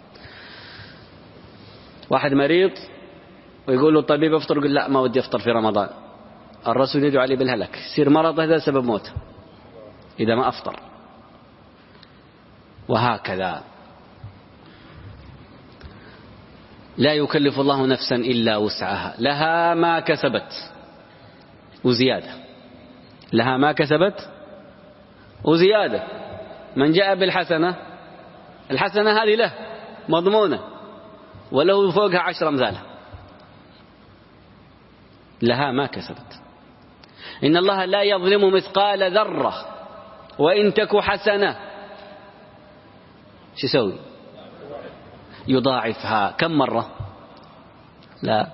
واحد مريض ويقول له الطبيب افطر، يقول لا ما ودي افطر في رمضان. الرسول يدعو عليه بالهلك، يصير مرض هذا سبب موته إذا ما أفطر. وهكذا لا يكلف الله نفسا إلا وسعها، لها ما كسبت وزيادة، لها ما كسبت وزيادة. من جاء بالحسنة، الحسنة هذه له مضمونة ولو فوقها عشر أمثالها، لها ما كسبت. إن الله لا يظلم مثقال ذرة وإن تك حسنة شو يسوي؟ يضاعفها. كم مرة؟ لا،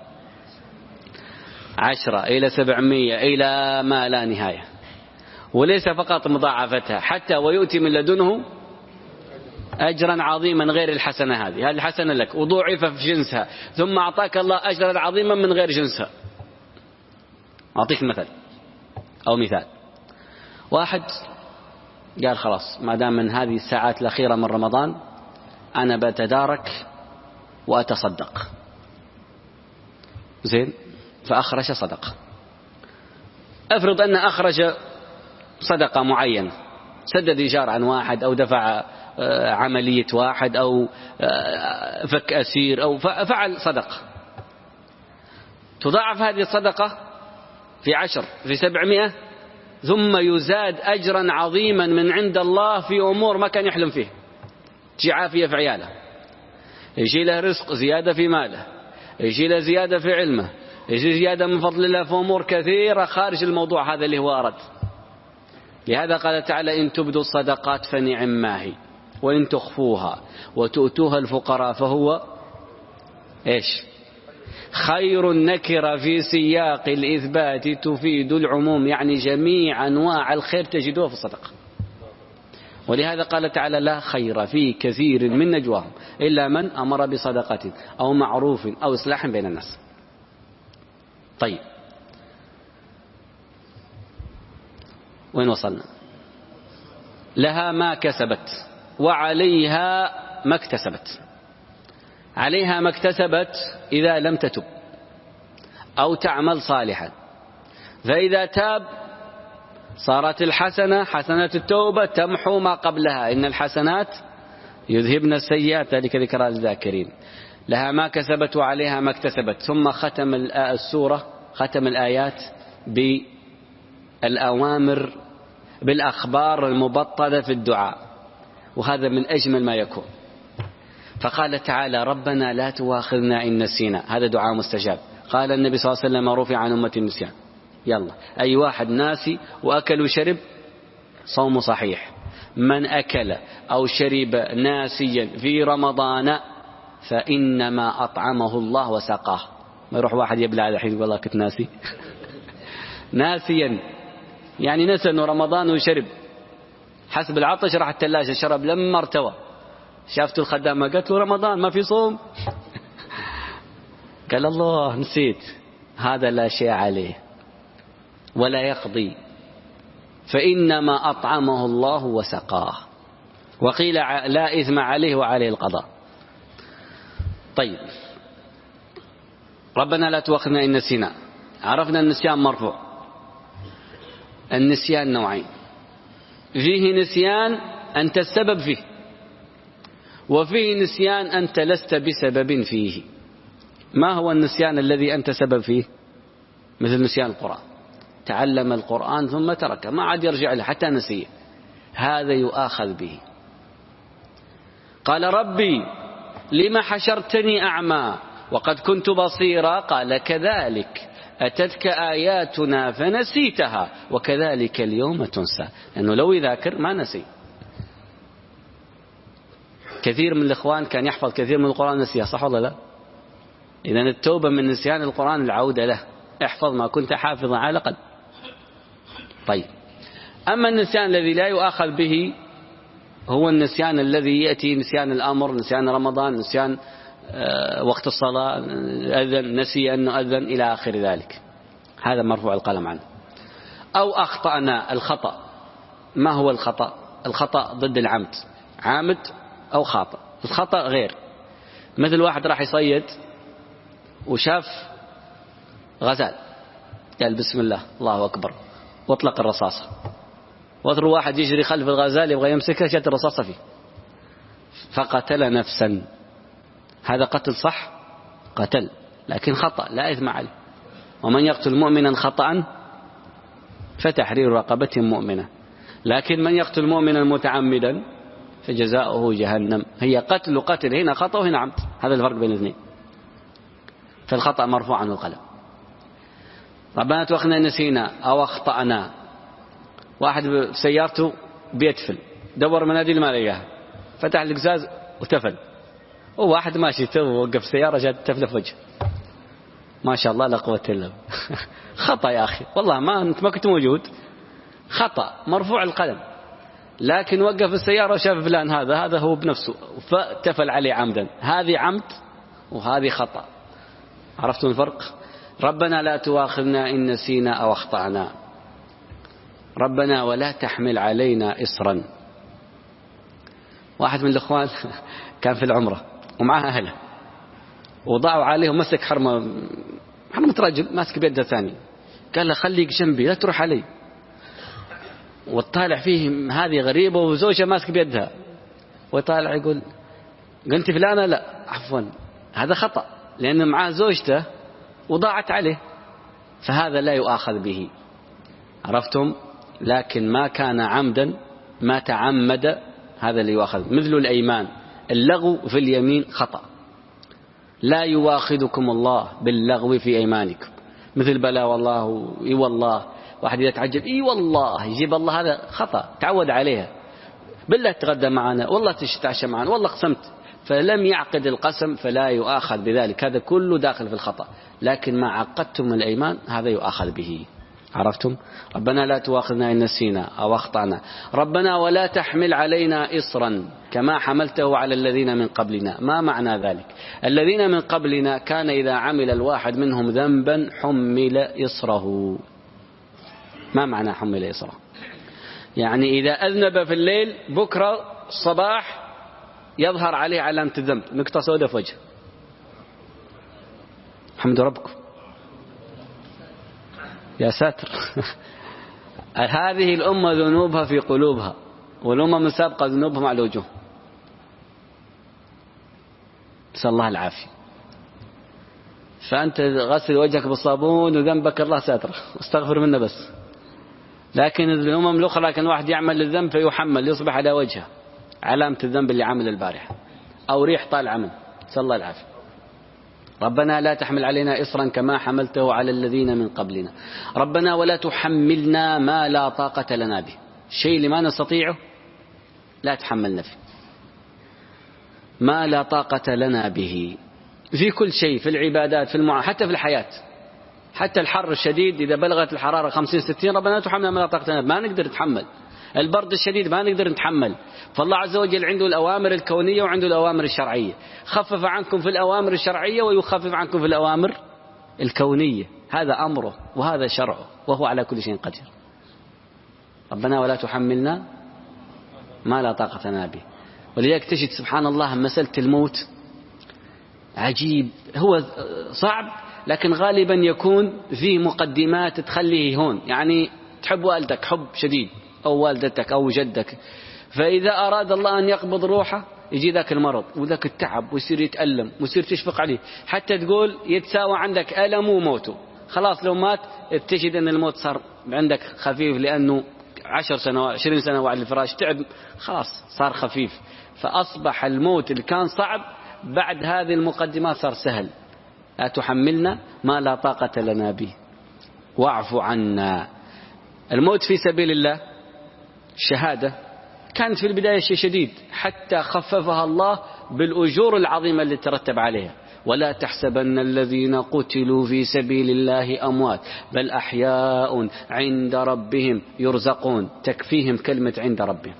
عشرة إلى سبعمية إلى ما لا نهاية. وليس فقط مضاعفتها، حتى ويؤتي من لدنه أجرا عظيما غير الحسنة هذه. هذه الحسنة لك وضوعف في جنسها، ثم أعطاك الله أجرا عظيما من غير جنسها. أعطيك مثل أو مثال. واحد قال خلاص ما دام من هذه الساعات الأخيرة من رمضان أنا بتدارك وأتصدق، زين، فأخرج صدقة. أفرض أن أخرج صدقة معينة، سدد إيجار عن واحد، أو دفع عملية واحد، أو فك أسير، أو فعل صدقة. تضاعف هذه الصدقة في عشر، في سبعمائة، ثم يزاد أجرا عظيما من عند الله في أمور ما كان يحلم فيه. تجي عافية في عياله، يجي له رزق زيادة في ماله، يجي له زيادة في علمه، يجي زيادة من فضل الله في أمور كثيرة خارج الموضوع هذا اللي هو أرد. لهذا قال تعالى إن تبدوا الصدقات فنعم ما هي وإن تخفوها وتؤتوها الفقراء فهو إيش؟ خير. النكرة في سياق الإثبات تفيد العموم، يعني جميع أنواع الخير تجدوها في الصدقة. ولهذا قال تعالى لا خير في كثير من نجواهم إلا من أمر بصدقة أو معروف أو إصلاح بين الناس. طيب وين وصلنا؟ لها ما كسبت وعليها ما اكتسبت. عليها ما اكتسبت إذا لم تتب أو تعمل صالحا، فإذا تاب صارت الحسنة حسنات التوبة تمحو ما قبلها، إن الحسنات يذهبن السيئات ذلك ذكرى للذاكرين. لها ما كسبت وعليها ما اكتسبت. ثم ختم السورة، ختم الآيات بالأوامر، بالأخبار المبطلة في الدعاء، وهذا من أجمل ما يكون. فقال تعالى ربنا لا تواخذنا إن نسينا، هذا دعاء مستجاب. قال النبي صلى الله عليه وسلم رفع عن أمة النسيان. يلا أي واحد ناسي وأكل وشرب صوم صحيح. من أكل أو شرب ناسيا في رمضان فإنما أطعمه الله وسقاه. ما يروح واحد يبلع على حين والله كنت ناسي ناسيا يعني نسى أنه رمضان وشرب، حسب العطش راح الثلاجة شرب لما ارتوى. شافته الخدامة قالت له رمضان ما في صوم قال الله نسيت. هذا لا شيء عليه ولا يقضي، فإنما أطعمه الله وسقاه. وقيل لا إثم عليه وعليه القضاء. طيب ربنا لا تؤاخذنا إن نسينا. عرفنا النسيان مرفوع. النسيان نوعين، فيه نسيان أنت السبب فيه، وفيه نسيان أنت لست بسبب فيه. ما هو النسيان الذي أنت سبب فيه؟ مثل نسيان القرآن، تعلم القرآن ثم تركه، ما عاد يرجع له حتى نسيه. هذا يؤاخذ به. قال ربي لما حشرتني أعمى وقد كنت بصيرا قال كذلك أتتك آياتنا فنسيتها وكذلك اليوم تنسى. لأنه لو يذاكر ما نسي. كثير من الإخوان كان يحفظ كثير من القرآن نسيه، صح ولا لا؟ إذن التوبة من نسيان القرآن العودة له. احفظ ما كنت حافظا على الأقل. طيب، أما النسيان الذي لا يؤاخذ به هو النسيان الذي يأتي نسيان الأمر، نسيان رمضان، نسيان وقت الصلاة، أذن نسي أنه أذن إلى آخر ذلك، هذا مرفوع القلم عنه. أو أخطأنا، الخطأ. ما هو الخطأ؟ الخطأ ضد العمد، عامد أو خاطئ. الخطأ غير، مثل واحد راح يصيد وشاف غزال قال بسم الله الله أكبر واطلق الرصاصة، وأثر واحد يجري خلف الغزال يبغى يمسكه شات الرصاصة فيه فقتل نفسا. هذا قتل صح؟ قتل، لكن خطأ لا إثم عليه. ومن يقتل مؤمنا خطأ فتحرير رقبة مؤمنة. لكن من يقتل مؤمنا متعمدا فجزاؤه جهنم. هي قتل قتل، هنا خطأ وهنا عمد، هذا الفرق بين الاثنين. فالخطأ مرفوع عنه القلم. ربنا توخنا نسينا أو أخطأنا. واحد في سيارته بيتفل، دور مناديل ما لقاها، فتح القزاز وتفل. وواحد ماشي تو وقف سيارة جات تفل في وجهه، ما شاء الله لا قوة إلا بالله. خطأ يا أخي، والله ما أنت ما كنت موجود، خطأ مرفوع القلم. لكن وقف السيارة وشاف فلان هذا هذا هو بنفسه فتفل عليه عمدا، هذه عمد وهذه خطأ. عرفتم الفرق؟ ربنا لا تواخذنا إن نسينا أو أخطأنا. ربنا ولا تحمل علينا إصرا. واحد من الإخوان كان في العمرة ومعها أهله وضعوا عليه ومسك حرمة حرمة رجل ماسك بيده ثاني، قال له خليك جنبي لا تروح علي. وطالع فيه هذه غريبة وزوجها ماسك بيدها، وطالع يقول قلت فلانة لا عفوا، هذا خطأ لأنه معاه زوجته وضاعت عليه، فهذا لا يؤاخذ به. عرفتم؟ لكن ما كان عمدا ما تعمد هذا اللي يؤاخذ. مثل الأيمان، اللغو في اليمين خطأ. لا يواخذكم الله باللغو في أيمانكم، مثل بلا والله إي والله. واحد يتعجب إي والله يجيب الله، هذا خطأ تعود عليها. بالله تغدى معنا، والله تتعشى معنا، والله قسمت، فلم يعقد القسم فلا يؤاخذ بذلك. هذا كله داخل في الخطأ. لكن ما عقدتم الأيمان هذا يؤاخذ به. عرفتم؟ ربنا لا تواخذنا إن نسينا أو أخطأنا. ربنا ولا تحمل علينا إصرا كما حملته على الذين من قبلنا. ما معنى ذلك؟ الذين من قبلنا كان إذا عمل الواحد منهم ذنبا حمل إصره. ما معنى حمل إصره؟ يعني إذا أذنب في الليل بكرة الصباح يظهر عليه علامة الذنب، نقطة سوداء في وجهه، الحمد ربكم يا ساتر. هذه الأمة ذنوبها في قلوبها، والأمم السابقة ذنوبهم على الوجوه، نسأل الله العافية. فأنت غسل وجهك بالصابون وذنبك الله ساتر، استغفر منه بس. لكن الأمم الأخرى كان واحد يعمل الذنب فيحمل يصبح على وجهه علامة الذنب اللي عمل البارحة، أو ريح طالعة منه، نسأل الله العافية. ربنا لا تحمل علينا إصرا كما حملته على الذين من قبلنا. ربنا ولا تحملنا ما لا طاقة لنا به. الشيء اللي ما نستطيعه لا تحملنا فيه، ما لا طاقة لنا به في كل شيء، في العبادات، في المعاملات، حتى في الحياة. حتى الحر الشديد إذا بلغت الحرارة خمسين ستين ربنا لا تحملنا ما لا طاقة لنا به، ما نقدر نتحمل. البرد الشديد ما نقدر نتحمل. فالله عز وجل عنده الأوامر الكونية وعنده الأوامر الشرعية. خفف عنكم في الأوامر الشرعية ويخفف عنكم في الأوامر الكونية، هذا أمره وهذا شرعه وهو على كل شيء قدير. ربنا ولا تحملنا ما لا طاقة لنا به. ولذلك تجد سبحان الله مسألة الموت عجيب، هو صعب لكن غالبا يكون فيه مقدمات تخليه هون. يعني تحب والدك حب شديد أو والدتك أو جدك، فإذا أراد الله أن يقبض روحه يجي ذاك المرض وذاك التعب ويصير يتألم ويصير تشفق عليه، حتى تقول يتساوى عندك ألم وموته. خلاص لو مات تجد أن الموت صار عندك خفيف لأنه عشر سنوات عشرين سنة على الفراش تعب خلاص صار خفيف. فأصبح الموت اللي كان صعب بعد هذه المقدمات صار سهل. لا تحملنا ما لا طاقة لنا به واعف عنا. الموت في سبيل الله شهادة كانت في البداية شيء شديد حتى خففها الله بالأجور العظيمة اللي ترتب عليها. ولا تحسبن الذين قتلوا في سبيل الله أموات بل أحياء عند ربهم يرزقون. تكفيهم كلمة عند ربهم.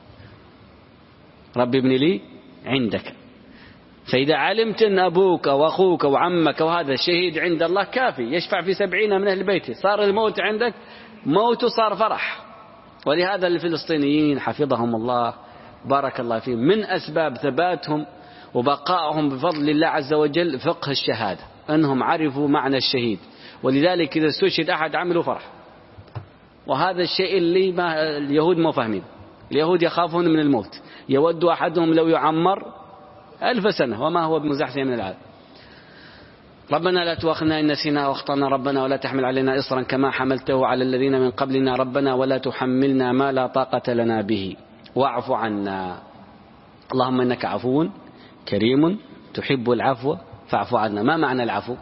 ربي ابن لي عندك. فإذا علمت أن أبوك وأخوك وعمك وهذا شهيد عند الله كافي يشفع في سبعين من أهل بيته. صار الموت عندك موت صار فرح. ولهذا الفلسطينيين حفظهم الله بارك الله فيهم من أسباب ثباتهم وبقائهم بفضل الله عز وجل فقه الشهادة أنهم عرفوا معنى الشهيد. ولذلك إذا استشهد أحد عملوا فرح. وهذا الشيء اللي ما اليهود ما فاهمين. اليهود يخافون من الموت. يود أحدهم لو يعمر ألف سنة وما هو بمزحزح من العذاب. ربنا لا تؤاخذنا إن نسينا واخطأنا ربنا ولا تحمل علينا إصرا كما حملته على الذين من قبلنا ربنا ولا تحملنا ما لا طاقة لنا به واعف عنا. اللهم إنك عفو كريم تحب العفو فاعف عنا. ما معنى العفو؟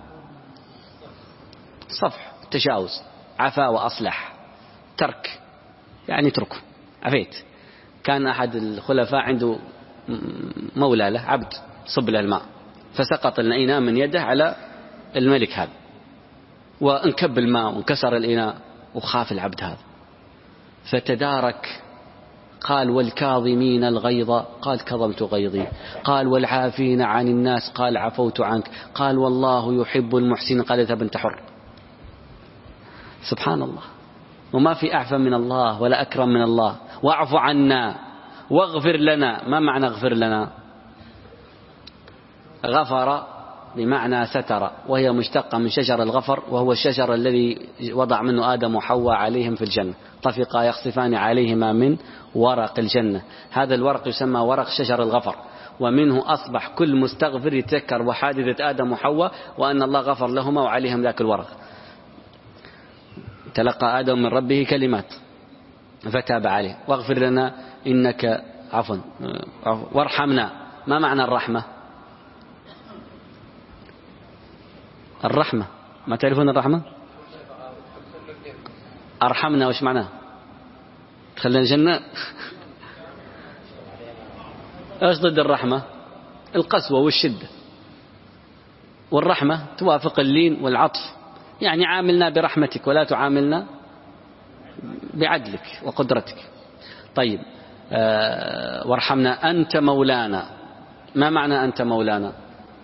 صفح تجاوز. عفا وأصلح ترك يعني تركه عفيت. كان أحد الخلفاء عنده مولى له عبد صب له الماء فسقط الإناء من يده على الملك هذا وانكب الماء وانكسر الإناء وخاف العبد هذا فتدارك. قال والكاظمين الغيظ قال كظمت غيظي. قال والعافين عن الناس قال عفوت عنك. قال والله يحب المحسن قال اذهب انت حر. سبحان الله. وما في أعفى من الله ولا أكرم من الله. واعف عنا واغفر لنا. ما معنى اغفر لنا؟ غفر بمعنى ستر وهي مشتقة من شجر الغفر وهو الشجر الذي وضع منه آدم وحواء عليهم في الجنة. طفقا يخصفان عليهما من ورق الجنة. هذا الورق يسمى ورق شجر الغفر ومنه أصبح كل مستغفر يتذكر وحادثة آدم وحواء وأن الله غفر لهما وعليهم ذاك الورق. تلقى آدم من ربه كلمات فتاب عليه. واغفر لنا إنك عفوا وارحمنا. ما معنى الرحمة؟ الرحمة ما تعرفون الرحمة؟ أرحمنا وش معناه؟ خلنا الجنة. ايش ضد الرحمة؟ القسوة والشدة. والرحمة توافق اللين والعطف يعني عاملنا برحمتك ولا تعاملنا بعدلك وقدرتك. طيب آه وارحمنا أنت مولانا. ما معنى أنت مولانا؟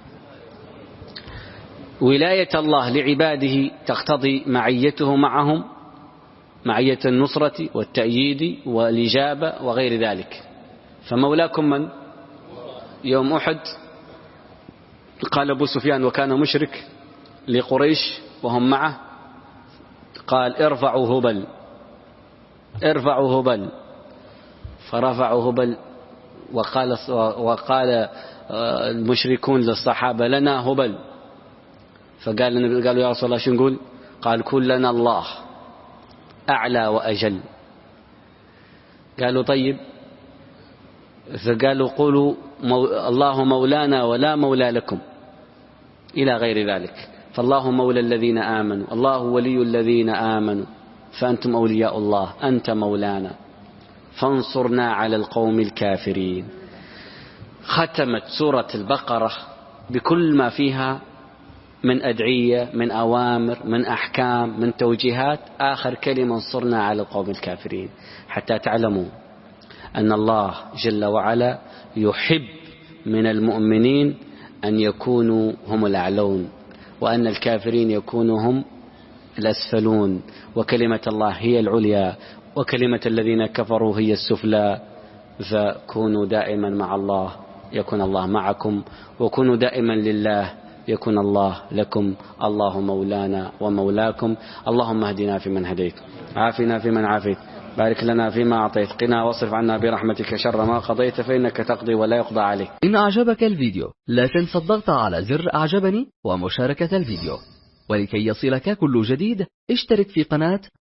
ولاية الله لعباده تقتضي معيته معهم معية النصرة والتأييد والإجابة وغير ذلك. فمولاكم من؟ يوم أحد قال أبو سفيان وكان مشرك لقريش وهم معه قال ارفعوا هبل ارفعوا هبل. فرفعوا هبل وقال, وقال المشركون للصحابة لنا هبل. فقال قالوا يا رسول الله شو نقول؟ قال كلنا الله أعلى وأجل. قالوا طيب. فقالوا قولوا مو الله مولانا ولا مولى لكم إلى غير ذلك. فالله مولى الذين آمنوا الله ولي الذين آمنوا فأنتم أولياء الله أنت مولانا فانصرنا على القوم الكافرين. ختمت سورة البقرة بكل ما فيها من أدعية من أوامر من أحكام من توجيهات. آخر كلمة انصرنا على القوم الكافرين حتى تعلموا أن الله جل وعلا يحب من المؤمنين أن يكونوا هم الأعلون وأن الكافرين يكونوا هم الأسفلون. وكلمة الله هي العليا وكلمة الذين كفروا هي السفلى. فكونوا دائما مع الله يكون الله معكم وكونوا دائما لله يكون الله لكم. الله مولانا ومولاكم. اللهم اهدنا فيمن هديت عافنا فيمن عافيت بارك لنا فيما أعطيت قنا واصرف عنا برحمتك شر ما قضيت فإنك تقضي ولا يقضى عليك.
إن أعجبك الفيديو لا تنس الضغط على زر أعجبني ومشاركة الفيديو. ولكي يصلك كل جديد اشترك في قناة